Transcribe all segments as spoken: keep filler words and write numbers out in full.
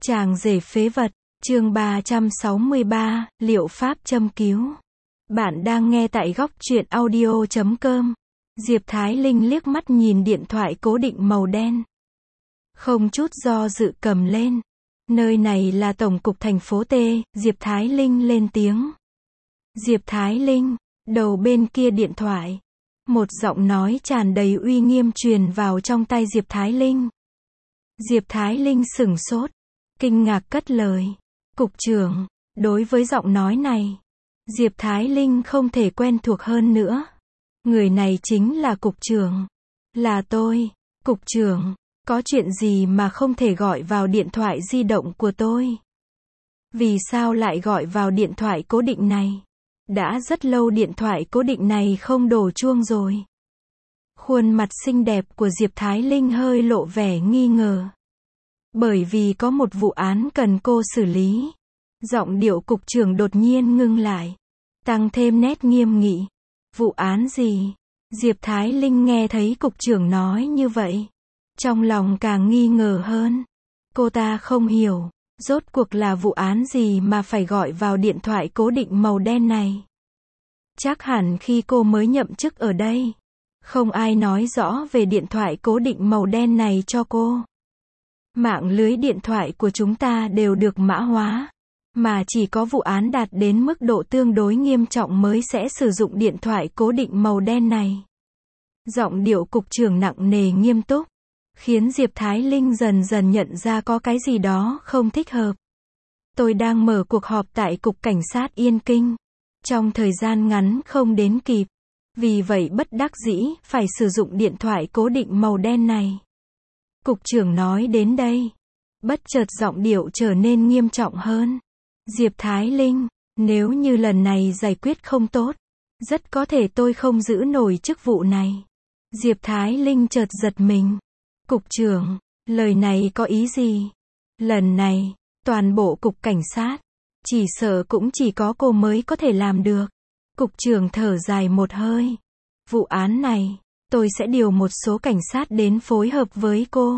Chàng rể phế vật, chương ba trăm sáu mươi ba, liệu pháp châm cứu. Bạn đang nghe tại góc truyện audio chấm com. Diệp Thái Linh liếc mắt nhìn điện thoại cố định màu đen. Không chút do dự cầm lên. Nơi này là tổng cục thành phố T, Diệp Thái Linh lên tiếng. Diệp Thái Linh, đầu bên kia điện thoại. Một giọng nói tràn đầy uy nghiêm truyền vào trong tai Diệp Thái Linh. Diệp Thái Linh sửng sốt, kinh ngạc cất lời. Cục trưởng, đối với giọng nói này, Diệp Thái Linh không thể quen thuộc hơn nữa. Người này chính là cục trưởng. Là tôi, cục trưởng, có chuyện gì mà không thể gọi vào điện thoại di động của tôi? Vì sao lại gọi vào điện thoại cố định này? Đã rất lâu điện thoại cố định này không đổ chuông rồi. Khuôn mặt xinh đẹp của Diệp Thái Linh hơi lộ vẻ nghi ngờ. Bởi vì có một vụ án cần cô xử lý. Giọng điệu cục trưởng đột nhiên ngưng lại, tăng thêm nét nghiêm nghị. Vụ án gì? Diệp Thái Linh nghe thấy cục trưởng nói như vậy, trong lòng càng nghi ngờ hơn. Cô ta không hiểu, rốt cuộc là vụ án gì mà phải gọi vào điện thoại cố định màu đen này. Chắc hẳn khi cô mới nhậm chức ở đây, không ai nói rõ về điện thoại cố định màu đen này cho cô. Mạng lưới điện thoại của chúng ta đều được mã hóa, mà chỉ có vụ án đạt đến mức độ tương đối nghiêm trọng mới sẽ sử dụng điện thoại cố định màu đen này. Giọng điệu cục trưởng nặng nề nghiêm túc, khiến Diệp Thái Linh dần dần nhận ra có cái gì đó không thích hợp. Tôi đang mở cuộc họp tại Cục Cảnh sát Yên Kinh. Trong thời gian ngắn không đến kịp. Vì vậy bất đắc dĩ, phải sử dụng điện thoại cố định màu đen này. Cục trưởng nói đến đây, bất chợt giọng điệu trở nên nghiêm trọng hơn. Diệp Thái Linh, nếu như lần này giải quyết không tốt, rất có thể tôi không giữ nổi chức vụ này. Diệp Thái Linh chợt giật mình. Cục trưởng, lời này có ý gì? Lần này, toàn bộ cục cảnh sát, chỉ sợ cũng chỉ có cô mới có thể làm được. Cục trưởng thở dài một hơi. Vụ án này, tôi sẽ điều một số cảnh sát đến phối hợp với cô.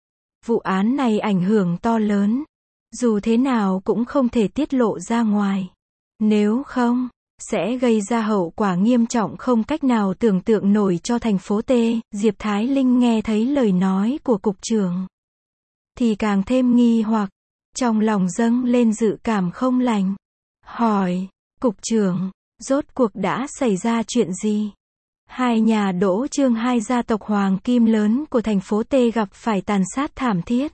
Vụ án này ảnh hưởng to lớn. Dù thế nào cũng không thể tiết lộ ra ngoài. Nếu không, sẽ gây ra hậu quả nghiêm trọng không cách nào tưởng tượng nổi cho thành phố T. Diệp Thái Linh nghe thấy lời nói của cục trưởng, thì càng thêm nghi hoặc, trong lòng dâng lên dự cảm không lành. Hỏi, cục trưởng, rốt cuộc đã xảy ra chuyện gì? Hai nhà Đỗ Trương, hai gia tộc hoàng kim lớn của thành phố T gặp phải tàn sát thảm thiết.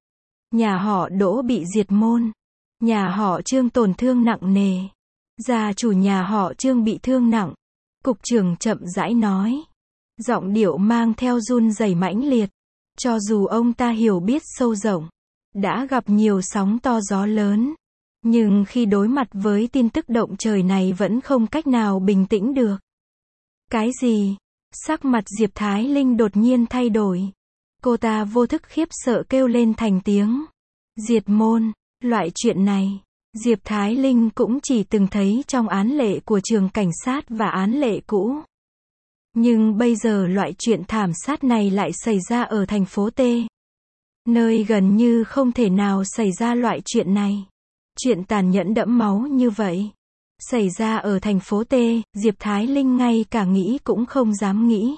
Nhà họ Đỗ bị diệt môn. Nhà họ Trương tổn thương nặng nề. Gia chủ nhà họ Trương bị thương nặng. Cục trưởng chậm rãi nói. Giọng điệu mang theo run rẩy mãnh liệt. Cho dù ông ta hiểu biết sâu rộng, đã gặp nhiều sóng to gió lớn, nhưng khi đối mặt với tin tức động trời này vẫn không cách nào bình tĩnh được. Cái gì? Sắc mặt Diệp Thái Linh đột nhiên thay đổi. Cô ta vô thức khiếp sợ kêu lên thành tiếng. Diệt môn, loại chuyện này, Diệp Thái Linh cũng chỉ từng thấy trong án lệ của trường cảnh sát và án lệ cũ. Nhưng bây giờ loại chuyện thảm sát này lại xảy ra ở thành phố T. Nơi gần như không thể nào xảy ra loại chuyện này. Chuyện tàn nhẫn đẫm máu như vậy xảy ra ở thành phố T, Diệp Thái Linh ngay cả nghĩ cũng không dám nghĩ.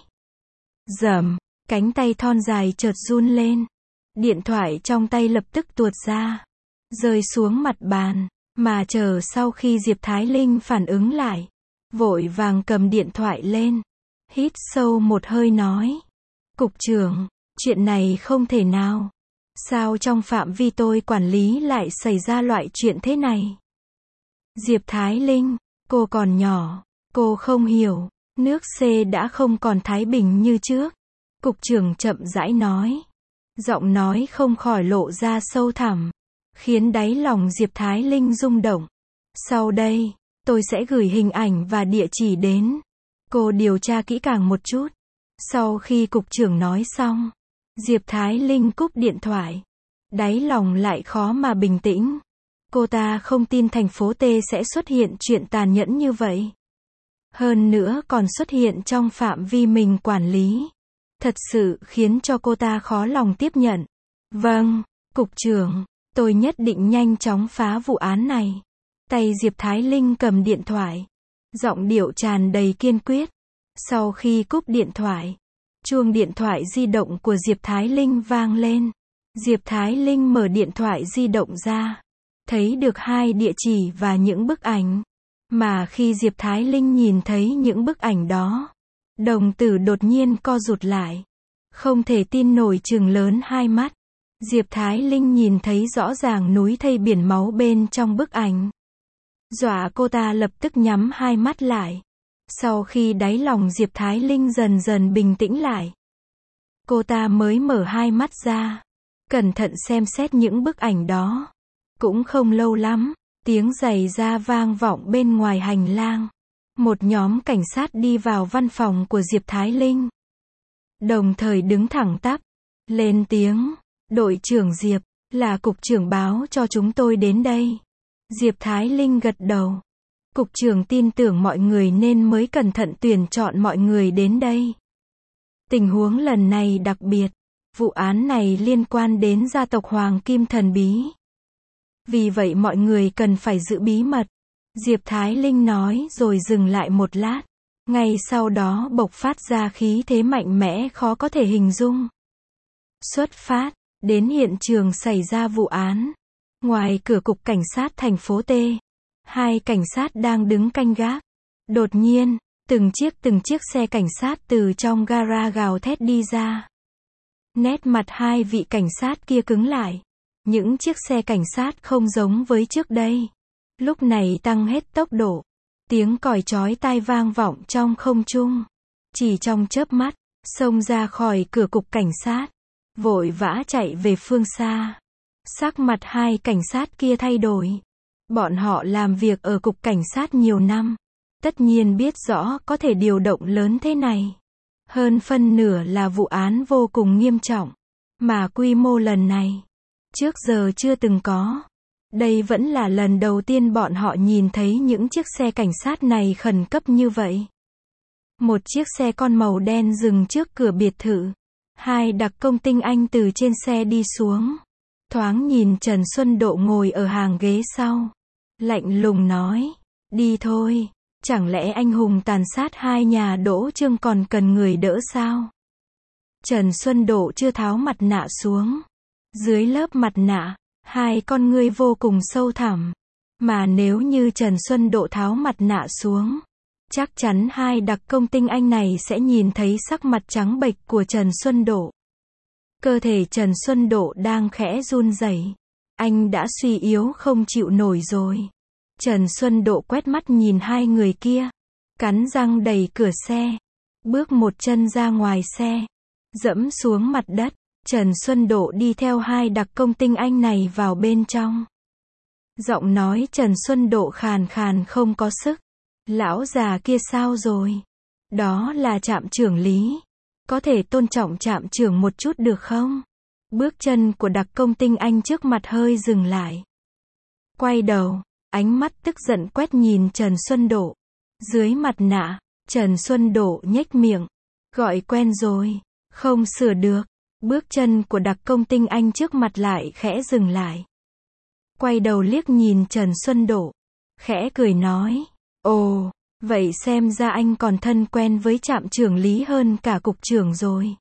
Rầm, cánh tay thon dài chợt run lên. Điện thoại trong tay lập tức tuột ra, rơi xuống mặt bàn, mà chờ sau khi Diệp Thái Linh phản ứng lại, vội vàng cầm điện thoại lên, hít sâu một hơi nói. Cục trưởng, chuyện này không thể nào. Sao trong phạm vi tôi quản lý lại xảy ra loại chuyện thế này? Diệp Thái Linh, cô còn nhỏ, cô không hiểu, nước C đã không còn thái bình như trước. Cục trưởng chậm rãi nói. Giọng nói không khỏi lộ ra sâu thẳm, khiến đáy lòng Diệp Thái Linh rung động. Sau đây, tôi sẽ gửi hình ảnh và địa chỉ đến. Cô điều tra kỹ càng một chút. Sau khi cục trưởng nói xong, Diệp Thái Linh cúp điện thoại. Đáy lòng lại khó mà bình tĩnh. Cô ta không tin thành phố T sẽ xuất hiện chuyện tàn nhẫn như vậy. Hơn nữa còn xuất hiện trong phạm vi mình quản lý. Thật sự khiến cho cô ta khó lòng tiếp nhận. Vâng, cục trưởng, Tôi nhất định nhanh chóng phá vụ án này. Tay Diệp Thái Linh cầm điện thoại. Giọng điệu tràn đầy kiên quyết. Sau khi cúp điện thoại, chuông điện thoại di động của Diệp Thái Linh vang lên. Diệp Thái Linh mở điện thoại di động ra. Thấy được hai địa chỉ và những bức ảnh. Mà khi Diệp Thái Linh nhìn thấy những bức ảnh đó, đồng tử đột nhiên co rụt lại. Không thể tin nổi trừng lớn hai mắt. Diệp Thái Linh nhìn thấy rõ ràng núi thây biển máu bên trong bức ảnh. Dọa cô ta lập tức nhắm hai mắt lại. Sau khi đáy lòng Diệp Thái Linh dần dần bình tĩnh lại, cô ta mới mở hai mắt ra, cẩn thận xem xét những bức ảnh đó. Cũng không lâu lắm, tiếng giày da vang vọng bên ngoài hành lang. Một nhóm cảnh sát đi vào văn phòng của Diệp Thái Linh. Đồng thời đứng thẳng tắp, lên tiếng, đội trưởng Diệp, là cục trưởng báo cho chúng tôi đến đây. Diệp Thái Linh gật đầu. Cục trưởng tin tưởng mọi người nên mới cẩn thận tuyển chọn mọi người đến đây. Tình huống lần này đặc biệt. Vụ án này liên quan đến gia tộc Hoàng Kim thần bí. Vì vậy mọi người cần phải giữ bí mật. Diệp Thái Linh nói rồi dừng lại một lát. Ngay sau đó bộc phát ra khí thế mạnh mẽ khó có thể hình dung. Xuất phát, đến hiện trường xảy ra vụ án. Ngoài cửa cục cảnh sát thành phố T, hai cảnh sát đang đứng canh gác. Đột nhiên, từng chiếc từng chiếc xe cảnh sát từ trong gara gào thét đi ra. Nét mặt hai vị cảnh sát kia cứng lại. Những chiếc xe cảnh sát không giống với trước đây. Lúc này tăng hết tốc độ. Tiếng còi chói tai vang vọng trong không trung. Chỉ trong chớp mắt, xông ra khỏi cửa cục cảnh sát. Vội vã chạy về phương xa. Sắc mặt hai cảnh sát kia thay đổi. Bọn họ làm việc ở cục cảnh sát nhiều năm. Tất nhiên biết rõ có thể điều động lớn thế này. Hơn phân nửa là vụ án vô cùng nghiêm trọng. Mà quy mô lần này, trước giờ chưa từng có. Đây vẫn là lần đầu tiên bọn họ nhìn thấy những chiếc xe cảnh sát này khẩn cấp như vậy. Một chiếc xe con màu đen dừng trước cửa biệt thự. Hai đặc công tinh anh từ trên xe đi xuống. Thoáng nhìn Trần Xuân Độ ngồi ở hàng ghế sau. Lạnh lùng nói, đi thôi, chẳng lẽ anh hùng tàn sát hai nhà Đỗ Trương còn cần người đỡ sao? Trần Xuân Độ chưa tháo mặt nạ xuống. Dưới lớp mặt nạ, hai con ngươi vô cùng sâu thẳm. Mà nếu như Trần Xuân Độ tháo mặt nạ xuống, chắc chắn hai đặc công tinh anh này sẽ nhìn thấy sắc mặt trắng bệch của Trần Xuân Độ. Cơ thể Trần Xuân Độ đang khẽ run rẩy. Anh đã suy yếu không chịu nổi rồi. Trần Xuân Độ quét mắt nhìn hai người kia. Cắn răng đẩy cửa xe. Bước một chân ra ngoài xe. Dẫm xuống mặt đất. Trần Xuân Độ đi theo hai đặc công tinh anh này vào bên trong. Giọng nói Trần Xuân Độ khàn khàn không có sức. Lão già kia sao rồi? Đó là trạm trưởng Lý. Có thể tôn trọng trạm trưởng một chút được không? Bước chân của đặc công tinh anh trước mặt hơi dừng lại. Quay đầu, ánh mắt tức giận quét nhìn Trần Xuân Độ. Dưới mặt nạ, Trần Xuân Độ nhếch miệng. Gọi quen rồi, không sửa được. Bước chân của đặc công tinh anh trước mặt lại khẽ dừng lại. Quay đầu liếc nhìn Trần Xuân Độ. Khẽ cười nói, ồ, vậy xem ra anh còn thân quen với trạm trưởng Lý hơn cả cục trưởng rồi.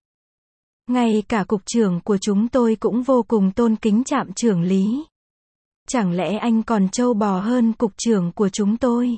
Ngay cả cục trưởng của chúng tôi cũng vô cùng tôn kính trạm trưởng Lý. Chẳng lẽ anh còn trâu bò hơn cục trưởng của chúng tôi?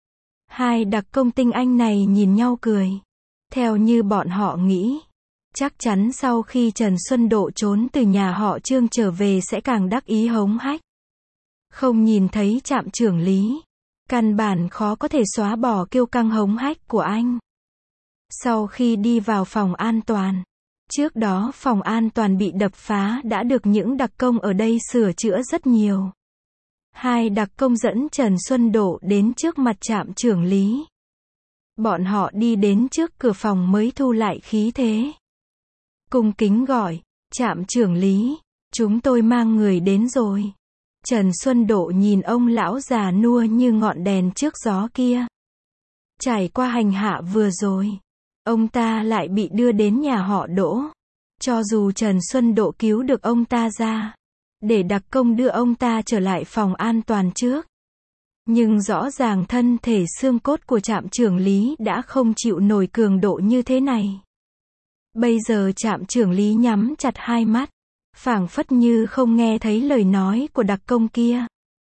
Hai đặc công tinh anh này nhìn nhau cười. Theo như bọn họ nghĩ, chắc chắn sau khi Trần Xuân Độ trốn từ nhà họ Trương trở về sẽ càng đắc ý hống hách. Không nhìn thấy trạm trưởng Lý, căn bản khó có thể xóa bỏ kiêu căng hống hách của anh. Sau khi đi vào phòng an toàn, trước đó phòng an toàn bị đập phá đã được những đặc công ở đây sửa chữa rất nhiều. Hai đặc công dẫn Trần Xuân Độ đến trước mặt trạm trưởng Lý. Bọn họ đi đến trước cửa phòng mới thu lại khí thế. Cung kính gọi, trạm trưởng Lý, chúng tôi mang người đến rồi. Trần Xuân Độ nhìn ông lão già nua như ngọn đèn trước gió kia. Trải qua hành hạ vừa rồi, ông ta lại bị đưa đến nhà họ Đỗ. Cho dù Trần Xuân Độ cứu được ông ta ra, để đặc công đưa ông ta trở lại phòng an toàn trước. Nhưng rõ ràng thân thể xương cốt của trạm trưởng lý đã không chịu nổi cường độ như thế này. Bây giờ trạm trưởng lý nhắm chặt hai mắt, phảng phất như không nghe thấy lời nói của đặc công kia.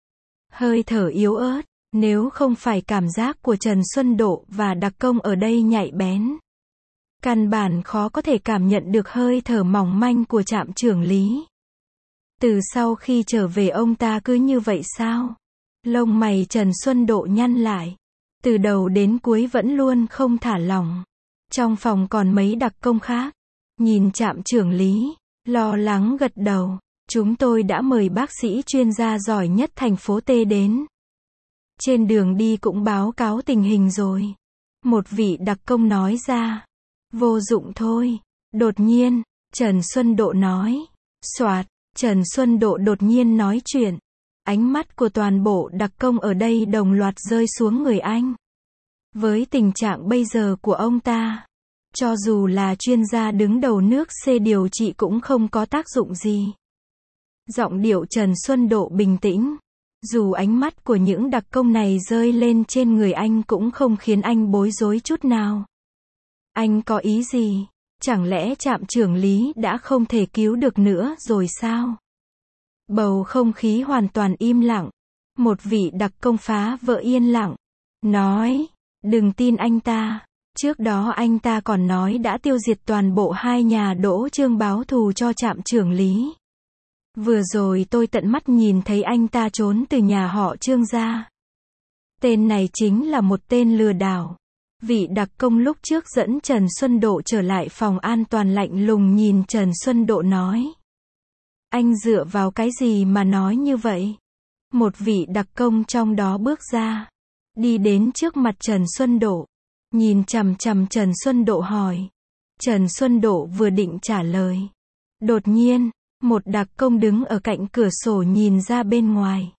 Hơi thở yếu ớt, nếu không phải cảm giác của Trần Xuân Độ và đặc công ở đây nhạy bén, căn bản khó có thể cảm nhận được hơi thở mỏng manh của trạm trưởng lý. Từ sau khi trở về ông ta cứ như vậy sao? Lông mày Trần Xuân Độ nhăn lại. Từ đầu đến cuối vẫn luôn không thả lỏng. Trong phòng còn mấy đặc công khác. Nhìn trạm trưởng lý, lo lắng gật đầu. Chúng tôi đã mời bác sĩ chuyên gia giỏi nhất thành phố T đến. Trên đường đi cũng báo cáo tình hình rồi. Một vị đặc công nói ra. Vô dụng thôi. Đột nhiên, Trần Xuân Độ nói. Soạt, Trần Xuân Độ đột nhiên nói chuyện. Ánh mắt của toàn bộ đặc công ở đây đồng loạt rơi xuống người anh. Với tình trạng bây giờ của ông ta, cho dù là chuyên gia đứng đầu nước C điều trị cũng không có tác dụng gì. Giọng điệu Trần Xuân Độ bình tĩnh. Dù ánh mắt của những đặc công này rơi lên trên người anh cũng không khiến anh bối rối chút nào. Anh có ý gì? Chẳng lẽ trạm trưởng lý đã không thể cứu được nữa rồi sao? Bầu không khí hoàn toàn im lặng. Một vị đặc công phá vỡ yên lặng. Nói, đừng tin anh ta. Trước đó anh ta còn nói đã tiêu diệt toàn bộ hai nhà Đỗ Trương báo thù cho trạm trưởng lý. Vừa rồi tôi tận mắt nhìn thấy anh ta trốn từ nhà họ Trương ra. Tên này chính là một tên lừa đảo. Vị đặc công lúc trước dẫn Trần Xuân Độ trở lại phòng an toàn lạnh lùng nhìn Trần Xuân Độ nói. Anh dựa vào cái gì mà nói như vậy? Một vị đặc công trong đó bước ra. Đi đến trước mặt Trần Xuân Độ. Nhìn chằm chằm Trần Xuân Độ hỏi. Trần Xuân Độ vừa định trả lời. Đột nhiên, một đặc công đứng ở cạnh cửa sổ nhìn ra bên ngoài.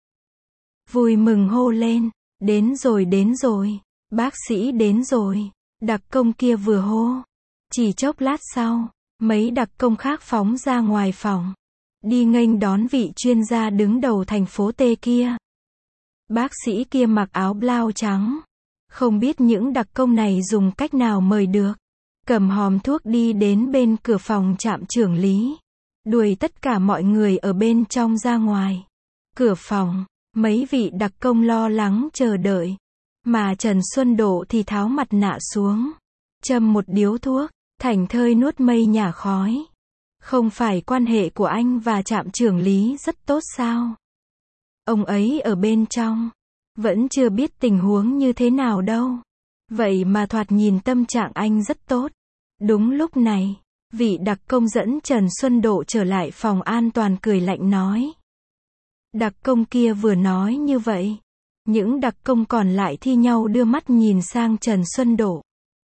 Vui mừng hô lên. Đến rồi đến rồi. Bác sĩ đến rồi. Đặc công kia vừa hô. Chỉ chốc lát sau, mấy đặc công khác phóng ra ngoài phòng. Đi nghênh đón vị chuyên gia đứng đầu thành phố T kia. Bác sĩ kia mặc áo blau trắng. Không biết những đặc công này dùng cách nào mời được. Cầm hòm thuốc đi đến bên cửa phòng trạm trưởng lý. Đuổi tất cả mọi người ở bên trong ra ngoài. Cửa phòng, mấy vị đặc công lo lắng chờ đợi. Mà Trần Xuân Độ thì tháo mặt nạ xuống. Châm một điếu thuốc, thảnh thơi nuốt mây nhả khói. Không phải quan hệ của anh và trạm trưởng lý rất tốt sao? Ông ấy ở bên trong. Vẫn chưa biết tình huống như thế nào đâu. Vậy mà thoạt nhìn tâm trạng anh rất tốt. Đúng lúc này, vị đặc công dẫn Trần Xuân Độ trở lại phòng an toàn cười lạnh nói. Đặc công kia vừa nói như vậy. Những đặc công còn lại thi nhau đưa mắt nhìn sang Trần Xuân Độ.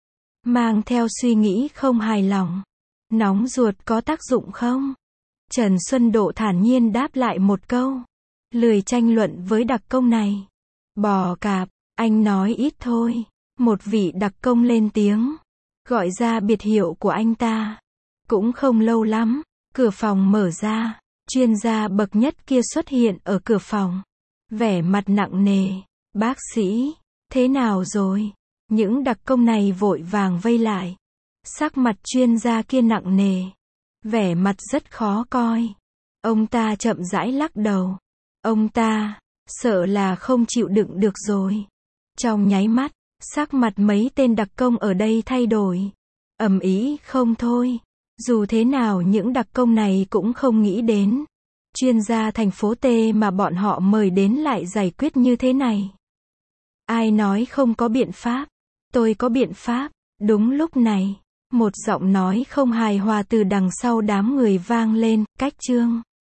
Mang theo suy nghĩ không hài lòng. Nóng ruột có tác dụng không? Trần Xuân Độ thản nhiên đáp lại một câu. Lười tranh luận với đặc công này. Bò cạp, anh nói ít thôi. Một vị đặc công lên tiếng. Gọi ra biệt hiệu của anh ta. Cũng không lâu lắm, cửa phòng mở ra. Chuyên gia bậc nhất kia xuất hiện ở cửa phòng. Vẻ mặt nặng nề. Bác sĩ, thế nào rồi? Những đặc công này vội vàng vây lại. Sắc mặt chuyên gia kia nặng nề. Vẻ mặt rất khó coi. Ông ta chậm rãi lắc đầu. Ông ta, sợ là không chịu đựng được rồi. Trong nháy mắt, sắc mặt mấy tên đặc công ở đây thay đổi. Ầm ĩ không thôi. Dù thế nào những đặc công này cũng không nghĩ đến. Chuyên gia thành phố T mà bọn họ mời đến lại giải quyết như thế này. Ai nói không có biện pháp? Tôi có biện pháp. Đúng lúc này, một giọng nói không hài hòa từ đằng sau đám người vang lên, cách Trương.